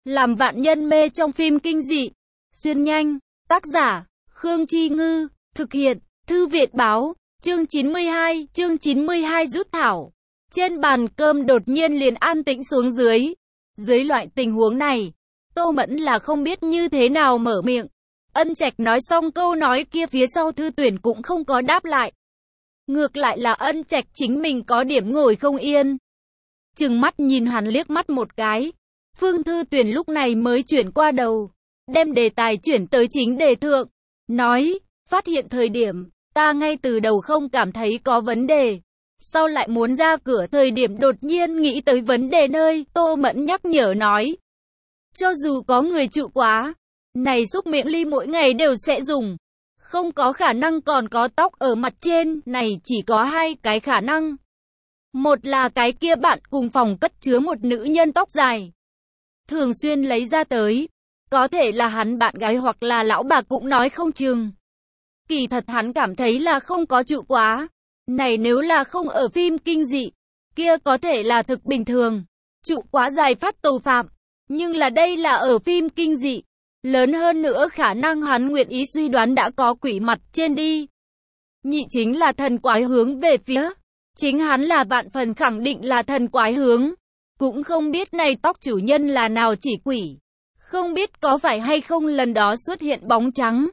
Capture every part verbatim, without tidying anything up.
Làm vạn nhân mê trong phim kinh dị. Xuyên nhanh. Tác giả, Khương Chi Ngư. Thực hiện, Thư viện Báo. Chương chín mươi hai, chương chín mươi hai rút thảo. Trên bàn cơm đột nhiên liền an tĩnh xuống dưới. Dưới loại tình huống này, Tô Mẫn là không biết như thế nào mở miệng. Ân Trạch nói xong câu nói kia phía sau Thư Tuyển cũng không có đáp lại. Ngược lại là Ân Trạch chính mình có điểm ngồi không yên. Trừng mắt nhìn hắn liếc mắt một cái. Phương Thư Tuyển lúc này mới chuyển qua đầu, đem đề tài chuyển tới chính đề thượng. Nói, phát hiện thời điểm, ta ngay từ đầu không cảm thấy có vấn đề. Sau lại muốn ra cửa thời điểm đột nhiên nghĩ tới vấn đề nơi, Tô Mẫn nhắc nhở nói. Cho dù có người trụ quá, này xúc miệng ly mỗi ngày đều sẽ dùng. Không có khả năng còn có tóc ở mặt trên, này chỉ có hai cái khả năng. Một là cái kia bạn cùng phòng cất chứa một nữ nhân tóc dài. Thường xuyên lấy ra tới. Có thể là hắn bạn gái hoặc là lão bà cũng nói không chừng. Kỳ thật hắn cảm thấy là không có trụ quá. Này nếu là không ở phim kinh dị, kia có thể là thực bình thường. Trụ quá dài phát tù phạm. Nhưng là đây là ở phim kinh dị. Lớn hơn nữa khả năng hắn nguyện ý suy đoán đã có quỷ mặt trên đi. Nhị chính là thần quái hướng về phía. Chính hắn là vạn phần khẳng định là thần quái hướng. Cũng không biết này tóc chủ nhân là nào chỉ quỷ. Không biết có phải hay không lần đó xuất hiện bóng trắng.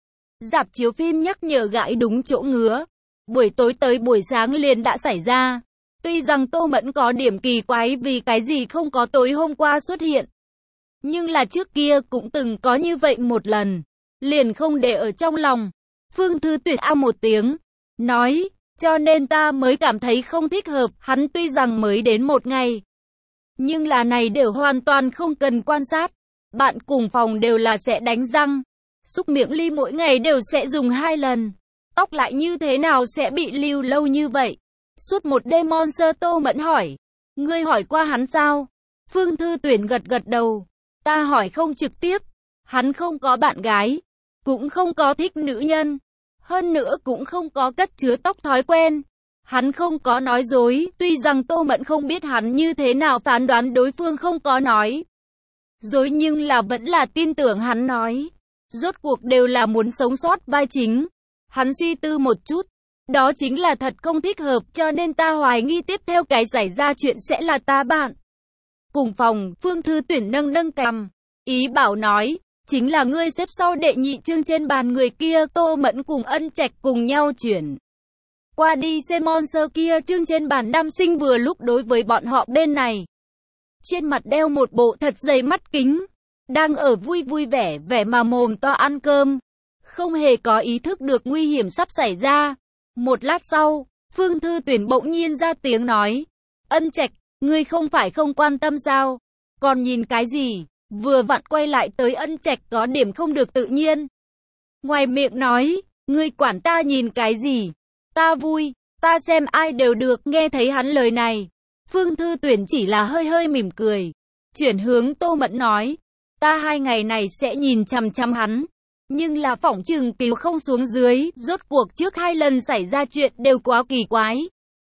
Rạp chiếu phim nhắc nhở gãi đúng chỗ ngứa. Buổi tối tới buổi sáng liền đã xảy ra. Tuy rằng Tô Mẫn có điểm kỳ quái vì cái gì không có tối hôm qua xuất hiện. Nhưng là trước kia cũng từng có như vậy một lần. Liền không để ở trong lòng. Phương Thư Tuyển a một tiếng. Nói, cho nên ta mới cảm thấy không thích hợp. Hắn tuy rằng mới đến một ngày. Nhưng là này đều hoàn toàn không cần quan sát. Bạn cùng phòng đều là sẽ đánh răng. Xúc miệng ly mỗi ngày đều sẽ dùng hai lần. Tóc lại như thế nào sẽ bị lưu lâu như vậy? Suốt một đêm Monster Tô Mẫn hỏi. Ngươi hỏi qua hắn sao? Phương Thư Tuyển gật gật đầu. Ta hỏi không trực tiếp. Hắn không có bạn gái. Cũng không có thích nữ nhân. Hơn nữa cũng không có cất chứa tóc thói quen. Hắn không có nói dối. Tuy rằng Tô Mẫn không biết hắn như thế nào phán đoán đối phương không có nói dối, nhưng là vẫn là tin tưởng hắn nói. Rốt cuộc đều là muốn sống sót vai chính. Hắn suy tư một chút. Đó chính là thật không thích hợp, cho nên ta hoài nghi tiếp theo cái xảy ra chuyện sẽ là ta bạn cùng phòng. Phương Thư Tuyển nâng nâng cằm, ý bảo nói, chính là ngươi xếp sau đệ nhị chương trên bàn người kia. Tô Mẫn cùng Ân Trạch cùng nhau chuyển qua đi xem monster kia. Chương trên bàn nam sinh vừa lúc đối với bọn họ bên này. Trên mặt đeo một bộ thật dày mắt kính. Đang ở vui vui vẻ vẻ mà mồm to ăn cơm. Không hề có ý thức được nguy hiểm sắp xảy ra. Một lát sau, Phương Thư Tuyển bỗng nhiên ra tiếng nói. Ân Trạch, ngươi không phải không quan tâm sao? Còn nhìn cái gì? Vừa vặn quay lại tới Ân Trạch có điểm không được tự nhiên. Ngoài miệng nói, ngươi quản ta nhìn cái gì? Ta vui, ta xem ai đều được. Nghe thấy hắn lời này, Phương Thư Tuyển chỉ là hơi hơi mỉm cười. Chuyển hướng Tô Mẫn nói, ta hai ngày này sẽ nhìn chằm chằm hắn. Nhưng là phỏng chừng cứu không xuống dưới. Rốt cuộc trước hai lần xảy ra chuyện đều quá kỳ quái.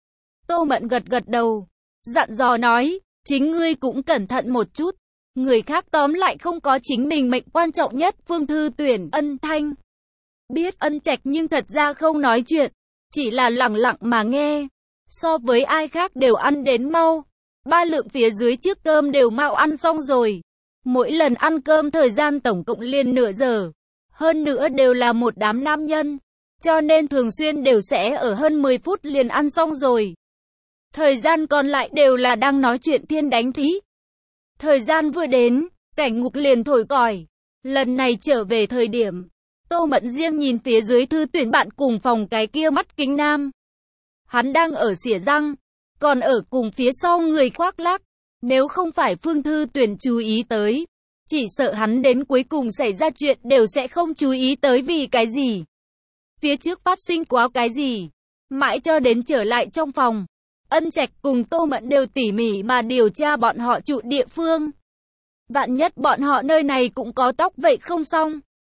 Tô Mẫn gật gật đầu, dặn dò nói, chính ngươi cũng cẩn thận một chút. Người khác tóm lại không có chính mình mệnh quan trọng nhất. Phương Thư Tuyển ân thanh biết Ân Trạch nhưng thật ra không nói chuyện, chỉ là lặng lặng mà nghe. So với ai khác đều ăn đến mau. Ba lượng phía dưới trước cơm đều mau ăn xong rồi. Mỗi lần ăn cơm thời gian tổng cộng liền nửa giờ. Hơn nữa đều là một đám nam nhân. Cho nên thường xuyên đều sẽ ở hơn mười phút liền ăn xong rồi. Thời gian còn lại đều là đang nói chuyện thiên đánh thí. Thời gian vừa đến, cảnh ngục liền thổi còi. Lần này trở về thời điểm, Tô Mẫn riêng nhìn phía dưới Thư Tuyển bạn cùng phòng cái kia mắt kính nam. Hắn đang ở xỉa răng, còn ở cùng phía sau người khoác lác. Nếu không phải Phương Thư Tuyển chú ý tới, chỉ sợ hắn đến cuối cùng xảy ra chuyện đều sẽ không chú ý tới. Vì cái gì? Phía trước phát sinh quá cái gì? Mãi cho đến trở lại trong phòng, Ân Trạch cùng Tô Mẫn đều tỉ mỉ mà điều tra bọn họ trụ địa phương. Vạn nhất bọn họ nơi này cũng có tóc vậy không xong.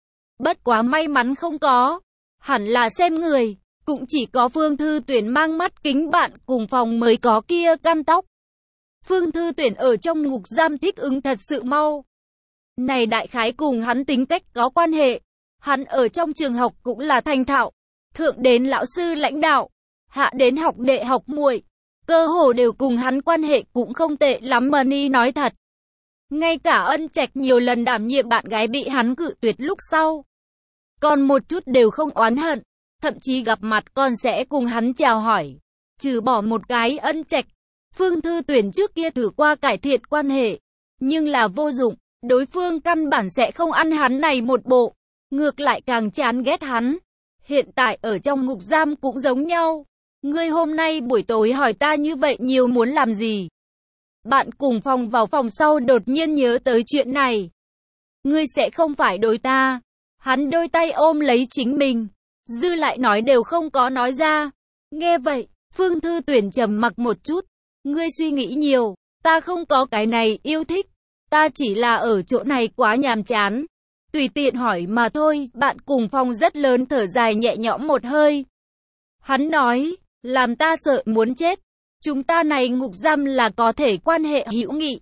Bất quá may mắn không có. Hẳn là xem người, cũng chỉ có Phương Thư Tuyển mang mắt kính bạn cùng phòng mới có kia căn tóc. Phương Thư Tuyển ở trong ngục giam thích ứng thật sự mau. Này đại khái cùng hắn tính cách có quan hệ. Hắn ở trong trường học cũng là thành thạo. Thượng đến lão sư lãnh đạo, hạ đến học đệ học muội, cơ hồ đều cùng hắn quan hệ cũng không tệ lắm mà ni nói thật. Ngay cả Ân Trạch nhiều lần đảm nhiệm bạn gái bị hắn cự tuyệt lúc sau. Còn một chút đều không oán hận, thậm chí gặp mặt còn sẽ cùng hắn chào hỏi. Trừ bỏ một cái Ân Trạch, Phương Thư Tuyển trước kia thử qua cải thiện quan hệ, nhưng là vô dụng, đối phương căn bản sẽ không ăn hắn này một bộ, ngược lại càng chán ghét hắn. Hiện tại ở trong ngục giam cũng giống nhau. Ngươi hôm nay buổi tối hỏi ta như vậy nhiều muốn làm gì? Bạn cùng phòng vào phòng sau đột nhiên nhớ tới chuyện này. Ngươi sẽ không phải đối ta. Hắn đôi tay ôm lấy chính mình, dư lại nói đều không có nói ra. Nghe vậy, Phương Thư Tuyển trầm mặc một chút. Ngươi suy nghĩ nhiều, ta không có cái này yêu thích. Ta chỉ là ở chỗ này quá nhàm chán. Tùy tiện hỏi mà thôi. Bạn cùng phòng rất lớn thở dài nhẹ nhõm một hơi. Hắn nói, làm ta sợ muốn chết. Chúng ta này ngục giam là có thể quan hệ hữu nghị.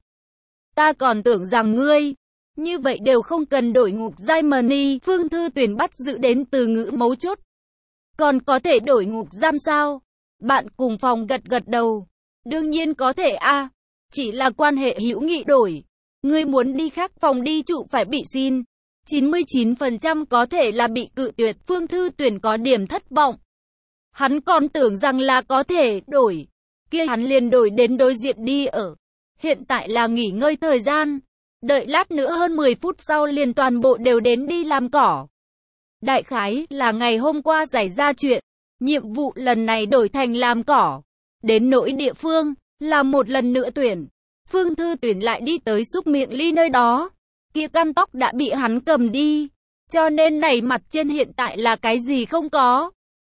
Ta còn tưởng rằng ngươi như vậy đều không cần đổi ngục giam mà ni. Phương Thư Tuyển bắt giữ đến từ ngữ mấu chốt. Còn có thể đổi ngục giam sao? Bạn cùng phòng gật gật đầu. Đương nhiên có thể a, à. Chỉ là quan hệ hữu nghị đổi. Ngươi muốn đi khác phòng đi trụ phải bị xin. chín mươi chín phần trăm có thể là bị cự tuyệt. Phương Thư Tuyển có điểm thất vọng. Hắn còn tưởng rằng là có thể đổi. Kia hắn liền đổi đến đối diện đi ở. Hiện tại là nghỉ ngơi thời gian. Đợi lát nữa hơn mười phút sau liền toàn bộ đều đến đi làm cỏ. Đại khái là ngày hôm qua xảy ra chuyện. Nhiệm vụ lần này đổi thành làm cỏ. Đến nỗi địa phương, là một lần nữa tuyển. Phương Thư Tuyển lại đi tới xúc miệng ly nơi đó. Kia căn tóc đã bị hắn cầm đi. Cho nên này mặt trên hiện tại là cái gì không có.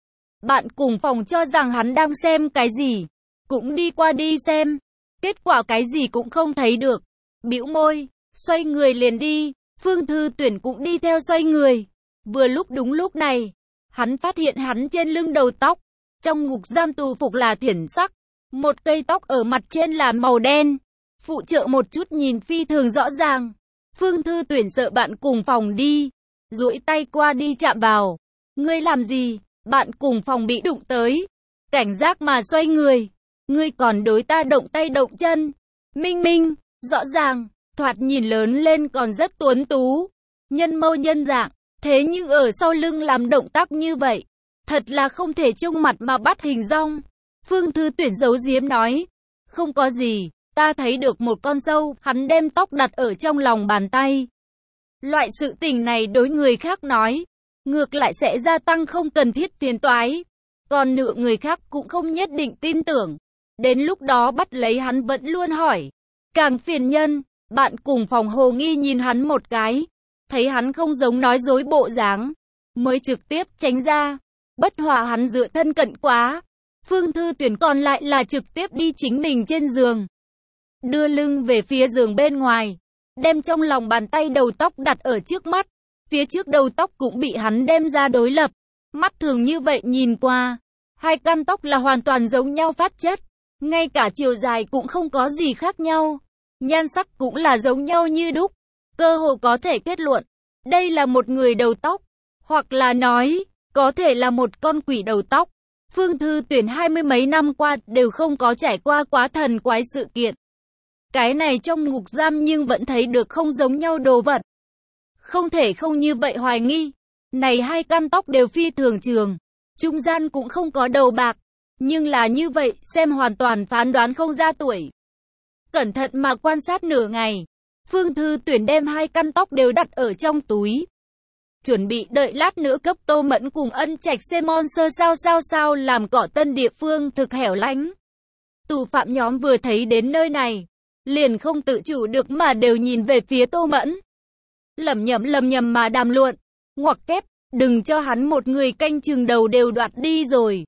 Bạn cùng phòng cho rằng hắn đang xem cái gì. Cũng đi qua đi xem. Kết quả cái gì cũng không thấy được. Bĩu môi, xoay người liền đi. Phương Thư Tuyển cũng đi theo xoay người. Vừa lúc đúng lúc này, hắn phát hiện hắn trên lưng đầu tóc. Trong ngục giam tù phục là thiển sắc. Một cây tóc ở mặt trên là màu đen. Phụ trợ một chút nhìn phi thường rõ ràng. Phương Thư Tuyển sợ bạn cùng phòng đi. Duỗi tay qua đi chạm vào. Ngươi làm gì? Bạn cùng phòng bị đụng tới. Cảnh giác mà xoay người. Ngươi còn đối ta động tay động chân. Minh minh, rõ ràng, thoạt nhìn lớn lên còn rất tuấn tú. Nhân mâu nhân dạng, thế nhưng ở sau lưng làm động tác như vậy. Thật là không thể trông mặt mà bắt hình dong. Phương Thư Tuyển giấu giếm nói. Không có gì, ta thấy được một con sâu. Hắn đem tóc đặt ở trong lòng bàn tay. Loại sự tình này đối người khác nói, ngược lại sẽ gia tăng không cần thiết phiền toái. Còn nữa người khác cũng không nhất định tin tưởng. Đến lúc đó bắt lấy hắn vẫn luôn hỏi. Càng phiền nhân, bạn cùng phòng hồ nghi nhìn hắn một cái. Thấy hắn không giống nói dối bộ dáng, mới trực tiếp tránh ra. Bất hòa hắn dựa thân cận quá. Phương Thư Tuyển còn lại là trực tiếp đi chính mình trên giường. Đưa lưng về phía giường bên ngoài. Đem trong lòng bàn tay đầu tóc đặt ở trước mắt. Phía trước đầu tóc cũng bị hắn đem ra đối lập. Mắt thường như vậy nhìn qua. Hai căn tóc là hoàn toàn giống nhau phát chất. Ngay cả chiều dài cũng không có gì khác nhau. Nhan sắc cũng là giống nhau như đúc. Cơ hồ có thể kết luận. Đây là một người đầu tóc. Hoặc là nói, có thể là một con quỷ đầu tóc. Phương Thư Tuyển hai mươi mấy năm qua đều không có trải qua quá thần quái sự kiện. Cái này trong ngục giam nhưng vẫn thấy được không giống nhau đồ vật. Không thể không như vậy hoài nghi. Này hai căn tóc đều phi thường trường. Trung gian cũng không có đầu bạc. Nhưng là như vậy, xem hoàn toàn phán đoán không ra tuổi. Cẩn thận mà quan sát nửa ngày. Phương Thư Tuyển đem hai căn tóc đều đặt ở trong túi. Chuẩn bị đợi lát nữa cấp Tô Mẫn cùng Ân Trạch Semon sơ sao sao sao làm cỏ tân địa phương thực hẻo lánh. Tù phạm nhóm vừa thấy đến nơi này, liền không tự chủ được mà đều nhìn về phía Tô Mẫn. Lầm nhầm lầm nhầm mà đàm luận. Ngoặc kép, đừng cho hắn một người canh chừng đầu đều đoạt đi rồi.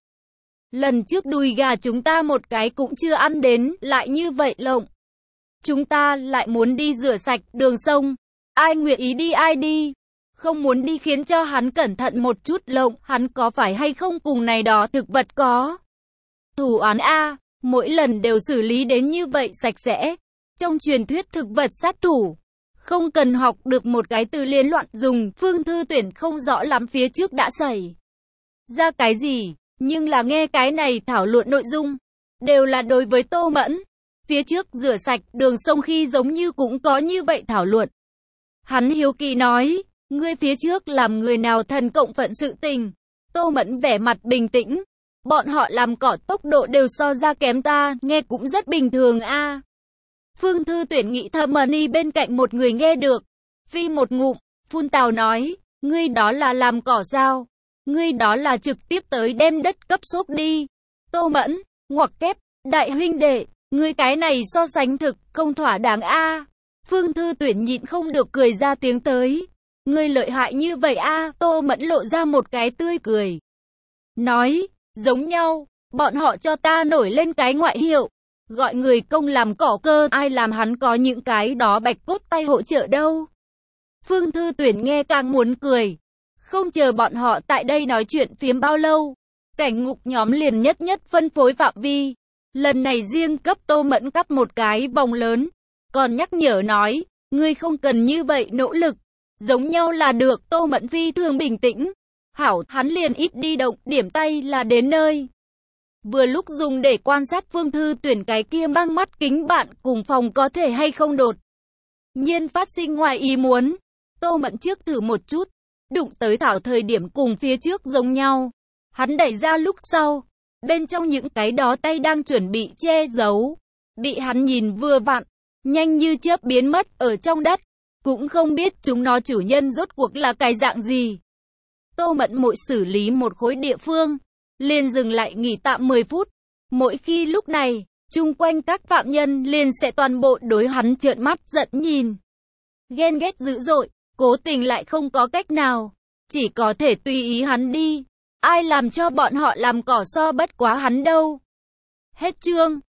Lần trước đùi gà chúng ta một cái cũng chưa ăn đến, lại như vậy lộng. Chúng ta lại muốn đi rửa sạch đường sông. Ai nguyện ý đi ai đi. Không muốn đi khiến cho hắn cẩn thận một chút lộng. Hắn có phải hay không cùng này đó thực vật có thủ án A. Mỗi lần đều xử lý đến như vậy sạch sẽ. Trong truyền thuyết thực vật sát thủ. Không cần học được một cái từ liên loạn dùng, Phương Thư Tuyển không rõ lắm phía trước đã xảy ra cái gì, nhưng là nghe cái này thảo luận nội dung, đều là đối với Tô Mẫn. Phía trước rửa sạch đường sông khi giống như cũng có như vậy thảo luận. Hắn hiếu kỳ nói, ngươi phía trước làm người nào thần cộng phận sự tình. Tô Mẫn vẻ mặt bình tĩnh, bọn họ làm cỏ tốc độ đều so ra kém ta, nghe cũng rất bình thường a. À. Phương Thư Tuyển nghĩ thầm Mani bên cạnh một người nghe được, phi một ngụm, phun tào nói, ngươi đó là làm cỏ sao? Ngươi đó là trực tiếp tới đem đất cấp xốp đi. Tô Mẫn, ngoặc kép, đại huynh đệ, ngươi cái này so sánh thực, không thỏa đáng a. À. Phương Thư Tuyển nhịn không được cười ra tiếng tới. Ngươi lợi hại như vậy a. À. Tô Mẫn lộ ra một cái tươi cười. Nói, giống nhau, bọn họ cho ta nổi lên cái ngoại hiệu. Gọi người công làm cỏ cơ, ai làm hắn có những cái đó bạch cốt tay hỗ trợ đâu. Phương Thư Tuyển nghe càng muốn cười. Không chờ bọn họ tại đây nói chuyện phiếm bao lâu. Cảnh ngục nhóm liền nhất nhất phân phối phạm vi. Lần này riêng cấp Tô Mẫn cắt một cái vòng lớn. Còn nhắc nhở nói, ngươi không cần như vậy nỗ lực. Giống nhau là được. Tô Mẫn phi thường bình tĩnh. Hảo, hắn liền ít đi động, điểm tay là đến nơi. Vừa lúc dùng để quan sát Phương Thư Tuyển cái kia mang mắt kính bạn cùng phòng có thể hay không đột nhiên phát sinh ngoài ý muốn. Tô Mẫn trước thử một chút, đụng tới thảo thời điểm cùng phía trước giống nhau. Hắn đẩy ra lúc sau, bên trong những cái đó tay đang chuẩn bị che giấu, bị hắn nhìn vừa vặn, nhanh như chớp biến mất ở trong đất, cũng không biết chúng nó chủ nhân rốt cuộc là cái dạng gì. Tô Mẫn mỗi xử lý một khối địa phương, liền dừng lại nghỉ tạm mười phút. Mỗi khi lúc này, chung quanh các phạm nhân liền sẽ toàn bộ đối hắn trợn mắt giận nhìn. Ghen ghét dữ dội, cố tình lại không có cách nào. Chỉ có thể tùy ý hắn đi. Ai làm cho bọn họ làm cỏ so bất quá hắn đâu. Hết chương.